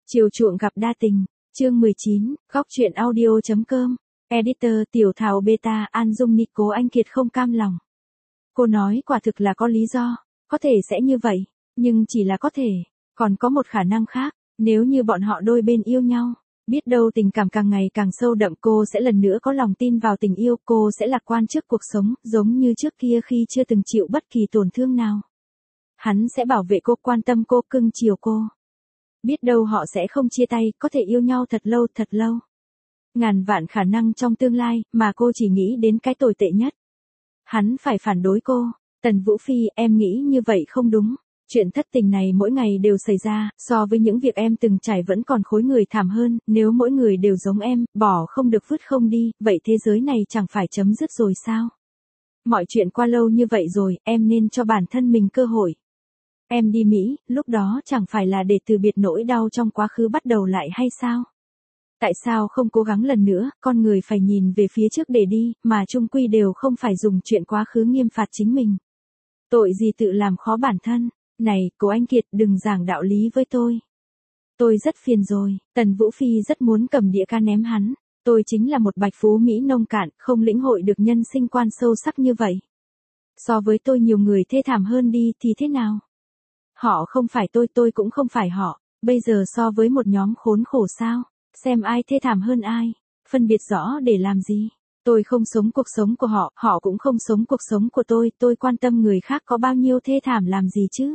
Chiều chuộng gặp đa tình, chương 19, góc truyện audio.com, editor Tiểu Thảo Beta An Dung Nị. Cố Anh Kiệt không cam lòng. Cô nói quả thực là có lý do, có thể sẽ như vậy, nhưng chỉ là có thể, còn có một khả năng khác, nếu như bọn họ đôi bên yêu nhau, biết đâu tình cảm càng ngày càng sâu đậm, cô sẽ lần nữa có lòng tin vào tình yêu, cô sẽ lạc quan trước cuộc sống, giống như trước kia khi chưa từng chịu bất kỳ tổn thương nào. Hắn sẽ bảo vệ cô, quan tâm cô, cưng chiều cô. Biết đâu họ sẽ không chia tay, có thể yêu nhau thật lâu thật lâu. Ngàn vạn khả năng trong tương lai, mà cô chỉ nghĩ đến cái tồi tệ nhất. Hắn phải phản đối cô. Tần Vũ Phi, em nghĩ như vậy không đúng. Chuyện thất tình này mỗi ngày đều xảy ra, so với những việc em từng trải vẫn còn khối người thảm hơn, nếu mỗi người đều giống em, bỏ không được vứt không đi, vậy thế giới này chẳng phải chấm dứt rồi sao? Mọi chuyện qua lâu như vậy rồi, em nên cho bản thân mình cơ hội. Em đi Mỹ, lúc đó chẳng phải là để từ biệt nỗi đau trong quá khứ bắt đầu lại hay sao? Tại sao không cố gắng lần nữa, con người phải nhìn về phía trước để đi, mà chung quy đều không phải dùng chuyện quá khứ nghiêm phạt chính mình. Tội gì tự làm khó bản thân. Này, Cố Anh Kiệt, đừng giảng đạo lý với tôi. Tôi rất phiền rồi. Tần Vũ Phi rất muốn cầm đĩa ca ném hắn. Tôi chính là một bạch phú Mỹ nông cạn, không lĩnh hội được nhân sinh quan sâu sắc như vậy. So với tôi nhiều người thê thảm hơn đi thì thế nào? Họ không phải tôi cũng không phải họ. Bây giờ so với một nhóm khốn khổ sao? Xem ai thê thảm hơn ai. Phân biệt rõ để làm gì? Tôi không sống cuộc sống của họ, họ cũng không sống cuộc sống của tôi quan tâm người khác có bao nhiêu thê thảm làm gì chứ?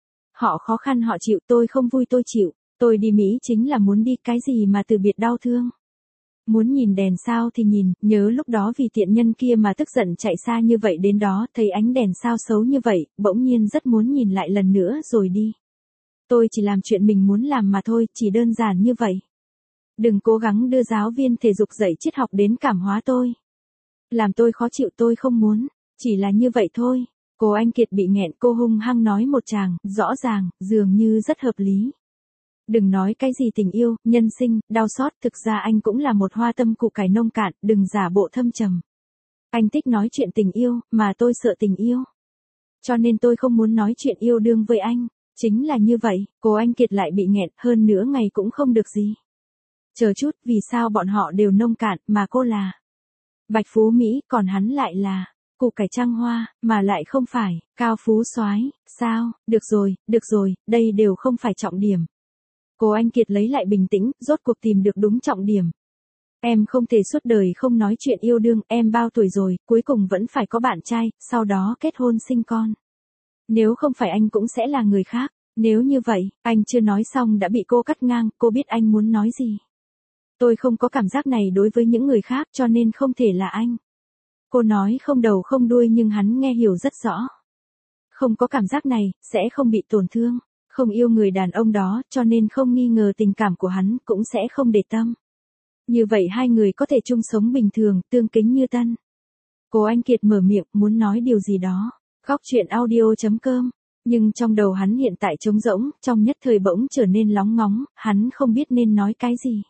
Họ khó khăn họ chịu, tôi không vui tôi chịu. Tôi đi Mỹ chính là muốn đi, cái gì mà từ biệt đau thương. Muốn nhìn đèn sao thì nhìn, nhớ lúc đó vì tiện nhân kia mà tức giận chạy xa như vậy đến đó, thấy ánh đèn sao xấu như vậy, bỗng nhiên rất muốn nhìn lại lần nữa rồi đi. Tôi chỉ làm chuyện mình muốn làm mà thôi, chỉ đơn giản như vậy. Đừng cố gắng đưa giáo viên thể dục dạy triết học đến cảm hóa tôi. Làm tôi khó chịu, tôi không muốn, chỉ là như vậy thôi. Cố Anh Kiệt bị nghẹn, cô hung hăng nói một tràng, rõ ràng, dường như rất hợp lý. Đừng nói cái gì tình yêu, nhân sinh, đau xót, thực ra anh cũng là một hoa tâm củ cải nông cạn, đừng giả bộ thâm trầm. Anh thích nói chuyện tình yêu, mà tôi sợ tình yêu. Cho nên tôi không muốn nói chuyện yêu đương với anh. Chính là như vậy, Cố Anh Kiệt lại bị nghẹn, hơn nửa ngày cũng không được gì. Chờ chút, vì sao bọn họ đều nông cạn, mà cô là bạch phú Mỹ, còn hắn lại là củ cải trăng hoa, mà lại không phải cao phú soái, sao? Được rồi, đây đều không phải trọng điểm. Cố Anh Kiệt lấy lại bình tĩnh, rốt cuộc tìm được đúng trọng điểm. Em không thể suốt đời không nói chuyện yêu đương, em bao tuổi rồi, cuối cùng vẫn phải có bạn trai, sau đó kết hôn sinh con. Nếu không phải anh cũng sẽ là người khác. Nếu như vậy, anh chưa nói xong đã bị cô cắt ngang, cô biết anh muốn nói gì. Tôi không có cảm giác này đối với những người khác cho nên không thể là anh. Cô nói không đầu không đuôi nhưng hắn nghe hiểu rất rõ. Không có cảm giác này, sẽ không bị tổn thương. Không yêu người đàn ông đó cho nên không nghi ngờ tình cảm của hắn, cũng sẽ không để tâm. Như vậy hai người có thể chung sống bình thường, tương kính như tân. Cố Anh Kiệt mở miệng muốn nói điều gì đó. Góc truyện audio.com. Nhưng trong đầu hắn hiện tại trống rỗng, trong nhất thời bỗng trở nên lóng ngóng, hắn không biết nên nói cái gì.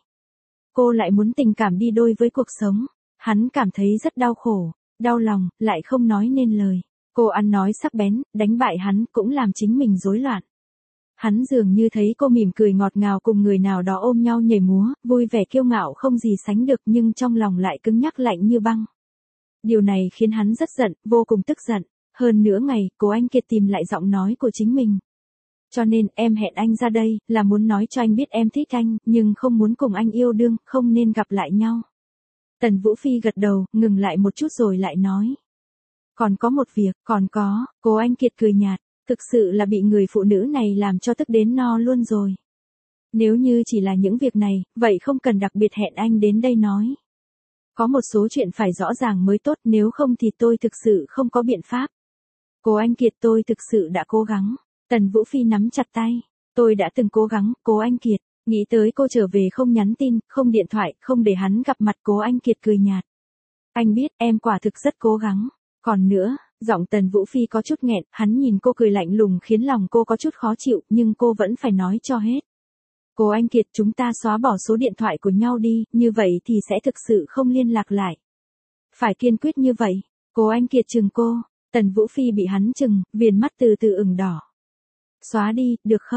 Cô lại muốn tình cảm đi đôi với cuộc sống. Hắn cảm thấy rất đau khổ, đau lòng, lại không nói nên lời. Cô ăn nói sắc bén, đánh bại hắn, cũng làm chính mình rối loạn. Hắn dường như thấy cô mỉm cười ngọt ngào cùng người nào đó ôm nhau nhảy múa, vui vẻ kiêu ngạo không gì sánh được, nhưng trong lòng lại cứng nhắc lạnh như băng. Điều này khiến hắn rất giận, vô cùng tức giận. Hơn nửa ngày, Cố Anh Kiệt tìm lại giọng nói của chính mình. Cho nên, em hẹn anh ra đây, là muốn nói cho anh biết em thích anh, nhưng không muốn cùng anh yêu đương, không nên gặp lại nhau. Tần Vũ Phi gật đầu, ngừng lại một chút rồi lại nói. Còn có một việc, còn có, Cố Anh Kiệt cười nhạt, thực sự là bị người phụ nữ này làm cho tức đến no luôn rồi. Nếu như chỉ là những việc này, vậy không cần đặc biệt hẹn anh đến đây nói. Có một số chuyện phải rõ ràng mới tốt, nếu không thì tôi thực sự không có biện pháp. Cố Anh Kiệt, tôi thực sự đã cố gắng. Tần Vũ Phi nắm chặt tay. Tôi đã từng cố gắng, Cố Anh Kiệt. Nghĩ tới cô trở về không nhắn tin, không điện thoại, không để hắn gặp mặt, Cố Anh Kiệt cười nhạt. Anh biết, em quả thực rất cố gắng. Còn nữa, giọng Tần Vũ Phi có chút nghẹn, hắn nhìn cô cười lạnh lùng khiến lòng cô có chút khó chịu, nhưng cô vẫn phải nói cho hết. Cố Anh Kiệt, chúng ta xóa bỏ số điện thoại của nhau đi, như vậy thì sẽ thực sự không liên lạc lại. Phải kiên quyết như vậy. Cố Anh Kiệt chừng cô. Tần Vũ Phi bị hắn chừng, viền mắt từ từ ửng đỏ. Xóa đi, được không?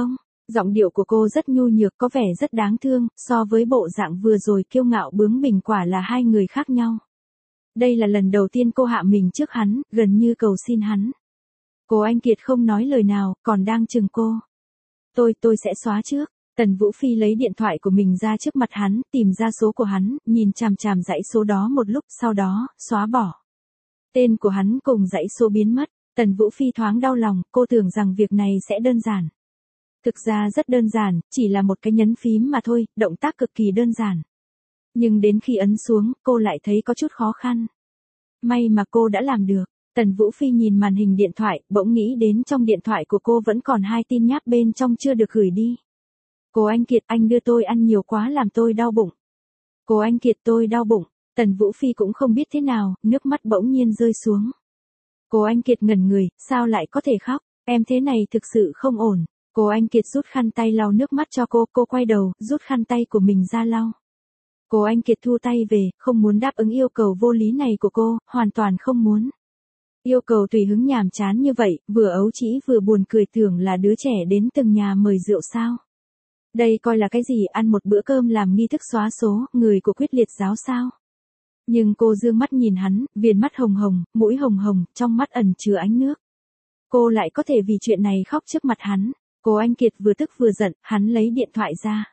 Giọng điệu của cô rất nhu nhược, có vẻ rất đáng thương, so với bộ dạng vừa rồi kiêu ngạo bướng bỉnh quả là hai người khác nhau. Đây là lần đầu tiên cô hạ mình trước hắn, gần như cầu xin hắn. Cố Anh Kiệt không nói lời nào, còn đang chừng cô. Tôi sẽ xóa trước. Tần Vũ Phi lấy điện thoại của mình ra trước mặt hắn, tìm ra số của hắn, nhìn chằm chằm dãy số đó một lúc, sau đó, xóa bỏ. Tên của hắn cùng dãy số biến mất. Tần Vũ Phi thoáng đau lòng, cô tưởng rằng việc này sẽ đơn giản. Thực ra rất đơn giản, chỉ là một cái nhấn phím mà thôi, động tác cực kỳ đơn giản. Nhưng đến khi ấn xuống, cô lại thấy có chút khó khăn. May mà cô đã làm được. Tần Vũ Phi nhìn màn hình điện thoại, bỗng nghĩ đến trong điện thoại của cô vẫn còn 2 tin nháp bên trong chưa được gửi đi. Cố Anh Kiệt, anh đưa tôi ăn nhiều quá làm tôi đau bụng. Cố Anh Kiệt, tôi đau bụng. Tần Vũ Phi cũng không biết thế nào, nước mắt bỗng nhiên rơi xuống. Cố Anh Kiệt ngẩn người, sao lại có thể khóc, em thế này thực sự không ổn. Cố Anh Kiệt rút khăn tay lau nước mắt cho cô quay đầu, rút khăn tay của mình ra lau. Cố Anh Kiệt thu tay về, không muốn đáp ứng yêu cầu vô lý này của cô, hoàn toàn không muốn. Yêu cầu tùy hứng nhàm chán như vậy, vừa ấu trĩ vừa buồn cười, tưởng là đứa trẻ đến từng nhà mời rượu sao. Đây coi là cái gì, ăn một bữa cơm làm nghi thức xóa số, người của quyết liệt giáo sao. Nhưng cô dương mắt nhìn hắn, viền mắt hồng hồng, mũi hồng hồng, trong mắt ẩn chứa ánh nước. Cô lại có thể vì chuyện này khóc trước mặt hắn. Cố Anh Kiệt vừa tức vừa giận, hắn lấy điện thoại ra.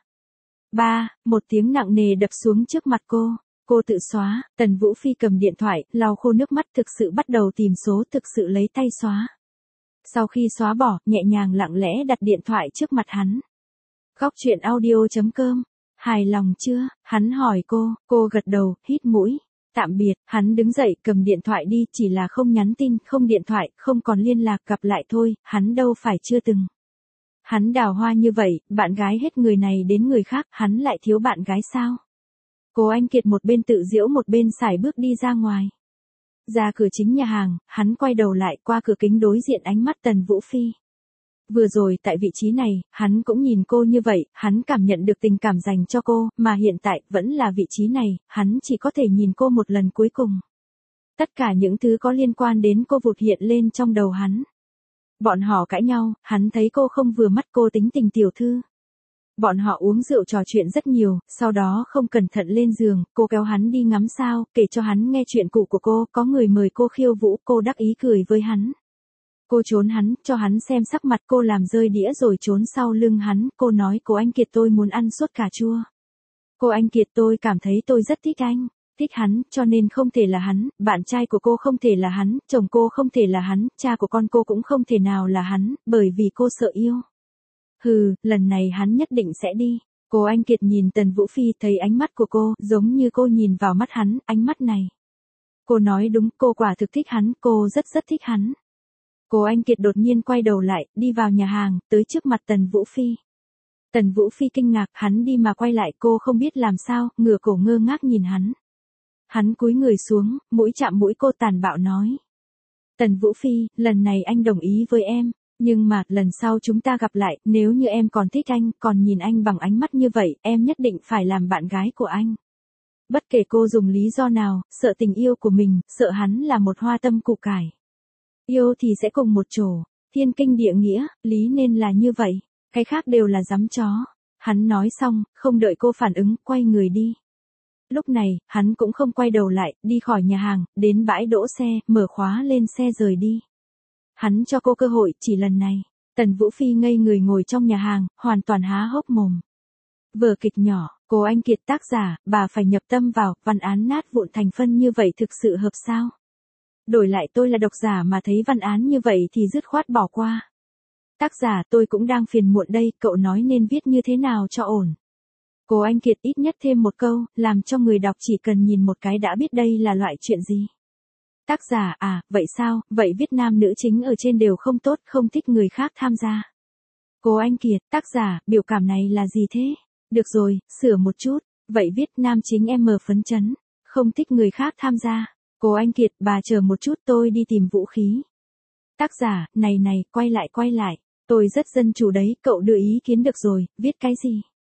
Một tiếng nặng nề đập xuống trước mặt cô. Cô tự xóa. Tần Vũ Phi cầm điện thoại, lau khô nước mắt, thực sự bắt đầu tìm số, thực sự lấy tay xóa. Sau khi xóa bỏ, nhẹ nhàng lặng lẽ đặt điện thoại trước mặt hắn. Góc truyện audio.com. Hài lòng chưa? Hắn hỏi cô gật đầu, hít mũi. Tạm biệt, hắn đứng dậy cầm điện thoại đi, chỉ là không nhắn tin, không điện thoại, không còn liên lạc, gặp lại thôi, hắn đâu phải chưa từng. Hắn đào hoa như vậy, bạn gái hết người này đến người khác, hắn lại thiếu bạn gái sao? Cố Anh Kiệt một bên tự giễu một bên sải bước đi ra ngoài. Ra cửa chính nhà hàng, hắn quay đầu lại, qua cửa kính đối diện ánh mắt Tần Vũ Phi. Vừa rồi tại vị trí này, hắn cũng nhìn cô như vậy, hắn cảm nhận được tình cảm dành cho cô, mà hiện tại, vẫn là vị trí này, hắn chỉ có thể nhìn cô một lần cuối cùng. Tất cả những thứ có liên quan đến cô vụt hiện lên trong đầu hắn. Bọn họ cãi nhau, hắn thấy cô không vừa mắt, cô tính tình tiểu thư. Bọn họ uống rượu trò chuyện rất nhiều, sau đó không cẩn thận lên giường, cô kéo hắn đi ngắm sao, kể cho hắn nghe chuyện cũ của cô, có người mời cô khiêu vũ, cô đắc ý cười với hắn. Cô trốn hắn, cho hắn xem sắc mặt, cô làm rơi đĩa rồi trốn sau lưng hắn, cô nói Cố Anh Kiệt, tôi muốn ăn sốt cà chua. Cô Anh Kiệt, tôi cảm thấy tôi rất thích anh. Thích hắn, cho nên không thể là hắn, bạn trai của cô không thể là hắn, chồng cô không thể là hắn, cha của con cô cũng không thể nào là hắn, bởi vì cô sợ yêu. Hừ, lần này hắn nhất định sẽ đi. Cố Anh Kiệt nhìn Tần Vũ Phi, thấy ánh mắt của cô, giống như cô nhìn vào mắt hắn, ánh mắt này. Cô nói đúng, cô quả thực thích hắn, cô rất rất thích hắn. Cố Anh Kiệt đột nhiên quay đầu lại, đi vào nhà hàng, tới trước mặt Tần Vũ Phi. Tần Vũ Phi kinh ngạc, hắn đi mà quay lại, cô không biết làm sao, ngửa cổ ngơ ngác nhìn hắn. Hắn cúi người xuống, mũi chạm mũi cô, tàn bạo nói. Tần Vũ Phi, lần này anh đồng ý với em, nhưng mà, lần sau chúng ta gặp lại, nếu như em còn thích anh, còn nhìn anh bằng ánh mắt như vậy, em nhất định phải làm bạn gái của anh. Bất kể cô dùng lý do nào, sợ tình yêu của mình, sợ hắn là một hoa tâm củ cải. Yêu thì sẽ cùng một chỗ, thiên kinh địa nghĩa, lý nên là như vậy, cái khác đều là giấm chó. Hắn nói xong, không đợi cô phản ứng, quay người đi. Lúc này, hắn cũng không quay đầu lại, đi khỏi nhà hàng, đến bãi đỗ xe, mở khóa lên xe rời đi. Hắn cho cô cơ hội, chỉ lần này. Tần Vũ Phi ngây người ngồi trong nhà hàng, hoàn toàn há hốc mồm. Vở kịch nhỏ, Cố Anh Kiệt tác giả, bà phải nhập tâm vào, văn án nát vụn thành phân như vậy thực sự hợp sao? Đổi lại tôi là độc giả mà thấy văn án như vậy thì dứt khoát bỏ qua. Tác giả, tôi cũng đang phiền muộn đây, cậu nói nên viết như thế nào cho ổn. Cố Anh Kiệt ít nhất thêm một câu, làm cho người đọc chỉ cần nhìn một cái đã biết đây là loại chuyện gì. Tác giả, vậy sao, vậy viết nam nữ chính ở trên đều không tốt, không thích người khác tham gia. Cố Anh Kiệt, tác giả, biểu cảm này là gì thế? Được rồi, sửa một chút, vậy viết nam chính em phấn chấn, không thích người khác tham gia. Cố Anh Kiệt, bà chờ một chút, tôi đi tìm vũ khí. Tác giả, này, quay lại, tôi rất dân chủ đấy, cậu đưa ý kiến được rồi, viết cái gì?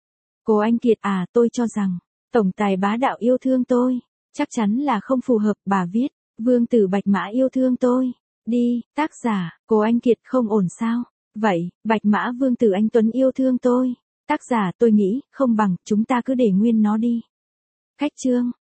Cố Anh Kiệt, tôi cho rằng, tổng tài bá đạo yêu thương tôi, chắc chắn là không phù hợp, bà viết, vương tử bạch mã yêu thương tôi, đi, tác giả, Cố Anh Kiệt, không ổn sao? Vậy, Bạch Mã Vương tử anh Tuấn yêu thương tôi. Tác giả tôi nghĩ, không bằng, chúng ta cứ để nguyên nó đi. Khách chương.